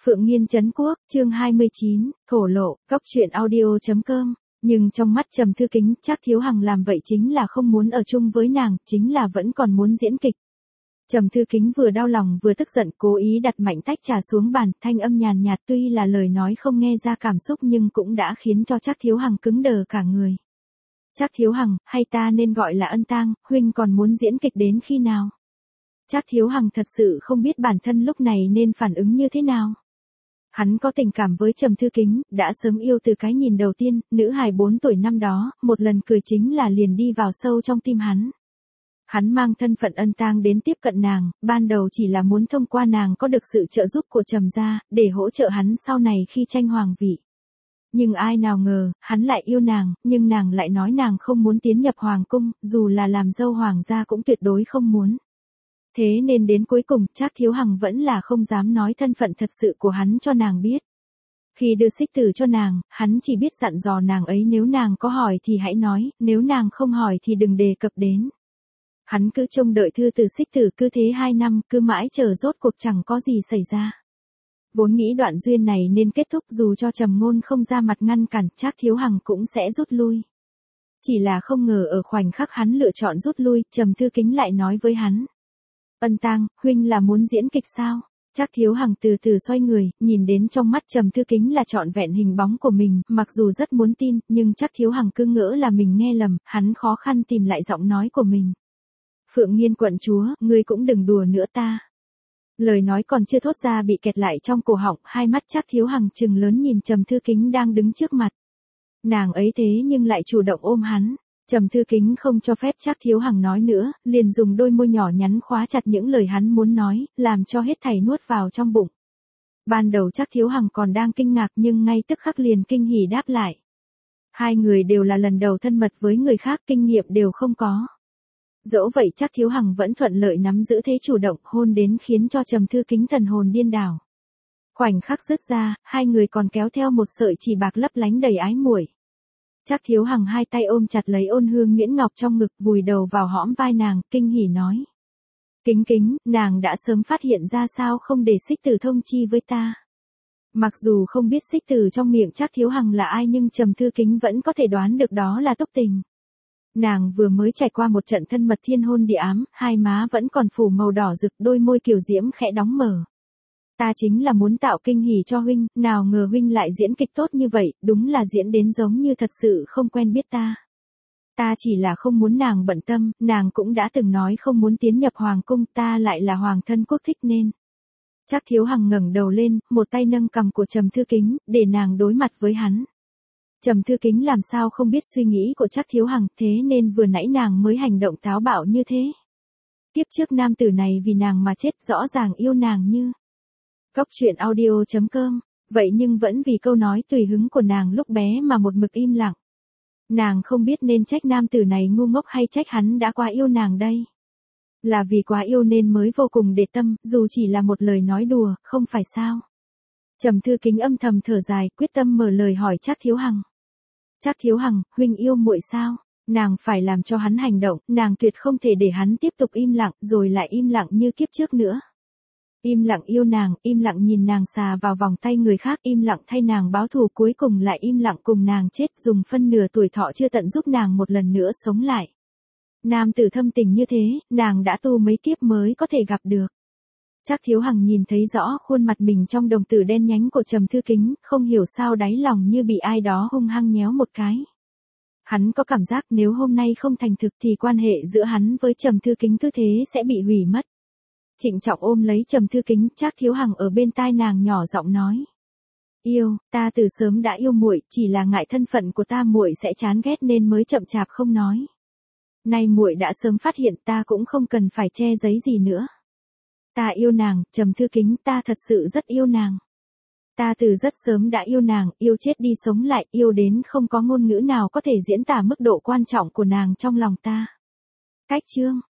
Phượng Nghiên Trấn Quốc, chương 29, thổ lộ, góc truyện audio.com. Nhưng trong mắt Trầm Thư Kính, Trác Thiếu Hằng làm vậy chính là không muốn ở chung với nàng, chính là vẫn còn muốn diễn kịch. Trầm Thư Kính vừa đau lòng vừa tức giận, cố ý đặt mạnh tách trà xuống bàn, thanh âm nhàn nhạt tuy là lời nói không nghe ra cảm xúc nhưng cũng đã khiến cho Trác Thiếu Hằng cứng đờ cả người. Trác Thiếu Hằng, hay ta nên gọi là Ân Tang, huynh còn muốn diễn kịch đến khi nào? Trác Thiếu Hằng thật sự không biết bản thân lúc này nên phản ứng như thế nào. Hắn có tình cảm với Trầm Thư Kính, đã sớm yêu từ cái nhìn đầu tiên, nữ hài 4 tuổi năm đó, một lần cười chính là liền đi vào sâu trong tim hắn. Hắn mang thân phận Ân Tang đến tiếp cận nàng, ban đầu chỉ là muốn thông qua nàng có được sự trợ giúp của Trầm gia, để hỗ trợ hắn sau này khi tranh hoàng vị. Nhưng ai nào ngờ, hắn lại yêu nàng, nhưng nàng lại nói nàng không muốn tiến nhập hoàng cung, dù là làm dâu hoàng gia cũng tuyệt đối không muốn. Thế nên đến cuối cùng, Trác Thiếu Hằng vẫn là không dám nói thân phận thật sự của hắn cho nàng biết. Khi đưa xích tử cho nàng, hắn chỉ biết dặn dò nàng ấy nếu nàng có hỏi thì hãy nói, nếu nàng không hỏi thì đừng đề cập đến. Hắn cứ trông đợi thư từ xích tử, cứ thế 2 năm, cứ mãi chờ rốt cuộc chẳng có gì xảy ra. Vốn nghĩ đoạn duyên này nên kết thúc, dù cho Trầm Ngôn không ra mặt ngăn cản, Trác Thiếu Hằng cũng sẽ rút lui. Chỉ là không ngờ ở khoảnh khắc hắn lựa chọn rút lui, Trầm Thư Kính lại nói với hắn. Ân Tang, huynh là muốn diễn kịch sao? Trác Thiếu Hằng từ từ xoay người, nhìn đến trong mắt Trầm Thư Kính là trọn vẹn hình bóng của mình, mặc dù rất muốn tin, nhưng Trác Thiếu Hằng cứ ngỡ là mình nghe lầm, hắn khó khăn tìm lại giọng nói của mình. Phượng Nghiên quận chúa, ngươi cũng đừng đùa nữa ta. Lời nói còn chưa thốt ra bị kẹt lại trong cổ họng, hai mắt Trác Thiếu Hằng trừng lớn nhìn Trầm Thư Kính đang đứng trước mặt. Nàng ấy thế nhưng lại chủ động ôm hắn. Trầm Thư Kính không cho phép Trác Thiếu Hằng nói nữa, liền dùng đôi môi nhỏ nhắn khóa chặt những lời hắn muốn nói, làm cho hết thảy nuốt vào trong bụng. Ban đầu Trác Thiếu Hằng còn đang kinh ngạc nhưng ngay tức khắc liền kinh hỉ đáp lại. Hai người đều là lần đầu thân mật với người khác, kinh nghiệm đều không có. Dẫu vậy Trác Thiếu Hằng vẫn thuận lợi nắm giữ thế chủ động, hôn đến khiến cho Trầm Thư Kính thần hồn điên đảo. Khoảnh khắc dứt ra, hai người còn kéo theo một sợi chỉ bạc lấp lánh đầy ái muội. Trác Thiếu Hằng hai tay ôm chặt lấy Ôn Hương Nguyễn Ngọc trong ngực, vùi đầu vào hõm vai nàng, kinh hỉ nói. Kính Kính, nàng đã sớm phát hiện ra sao không để xích tử thông chi với ta. Mặc dù không biết xích tử trong miệng Trác Thiếu Hằng là ai nhưng Trầm Thư Kính vẫn có thể đoán được đó là Túc Tình. Nàng vừa mới trải qua một trận thân mật thiên hôn địa ám, hai má vẫn còn phủ màu đỏ rực, đôi môi kiều diễm khẽ đóng mở. Ta chính là muốn tạo kinh hỉ cho huynh, nào ngờ huynh lại diễn kịch tốt như vậy, đúng là diễn đến giống như thật sự không quen biết ta. Ta chỉ là không muốn nàng bận tâm, nàng cũng đã từng nói không muốn tiến nhập hoàng cung, ta lại là hoàng thân quốc thích nên. Trác Thiếu Hằng ngẩng đầu lên, một tay nâng cằm của Trầm Thư Kính, để nàng đối mặt với hắn. Trầm Thư Kính làm sao không biết suy nghĩ của Trác Thiếu Hằng, thế nên vừa nãy nàng mới hành động táo bạo như thế. Tiếp trước nam tử này vì nàng mà chết, rõ ràng yêu nàng như. Góc truyện audio.com, vậy nhưng vẫn vì câu nói tùy hứng của nàng lúc bé mà một mực im lặng. Nàng không biết nên trách nam tử này ngu ngốc hay trách hắn đã quá yêu nàng đây. Là vì quá yêu nên mới vô cùng để tâm, dù chỉ là một lời nói đùa, không phải sao. Trầm Thư Kính âm thầm thở dài, quyết tâm mở lời hỏi Trác Thiếu Hằng. Trác Thiếu Hằng, huynh yêu muội sao? Nàng phải làm cho hắn hành động, nàng tuyệt không thể để hắn tiếp tục im lặng rồi lại im lặng như kiếp trước nữa. Im lặng yêu nàng, im lặng nhìn nàng xà vào vòng tay người khác, im lặng thay nàng báo thù, cuối cùng lại im lặng cùng nàng chết, dùng phân nửa tuổi thọ chưa tận giúp nàng một lần nữa sống lại. Nam tử thâm tình như thế, nàng đã tu mấy kiếp mới có thể gặp được. Trác Thiếu Hằng nhìn thấy rõ khuôn mặt mình trong đồng tử đen nhánh của Trầm Thư Kính, không hiểu sao đáy lòng như bị ai đó hung hăng nhéo một cái. Hắn có cảm giác nếu hôm nay không thành thực thì quan hệ giữa hắn với Trầm Thư Kính cứ thế sẽ bị hủy mất. Trịnh trọng ôm lấy Trầm Thư Kính, Trác Thiếu Hằng ở bên tai nàng nhỏ giọng nói. Yêu, ta từ sớm đã yêu muội, chỉ là ngại thân phận của ta muội sẽ chán ghét nên mới chậm chạp không nói. Nay muội đã sớm phát hiện, ta cũng không cần phải che giấu gì nữa. Ta yêu nàng, Trầm Thư Kính, ta thật sự rất yêu nàng. Ta từ rất sớm đã yêu nàng, yêu chết đi sống lại, yêu đến không có ngôn ngữ nào có thể diễn tả mức độ quan trọng của nàng trong lòng ta. Cách chương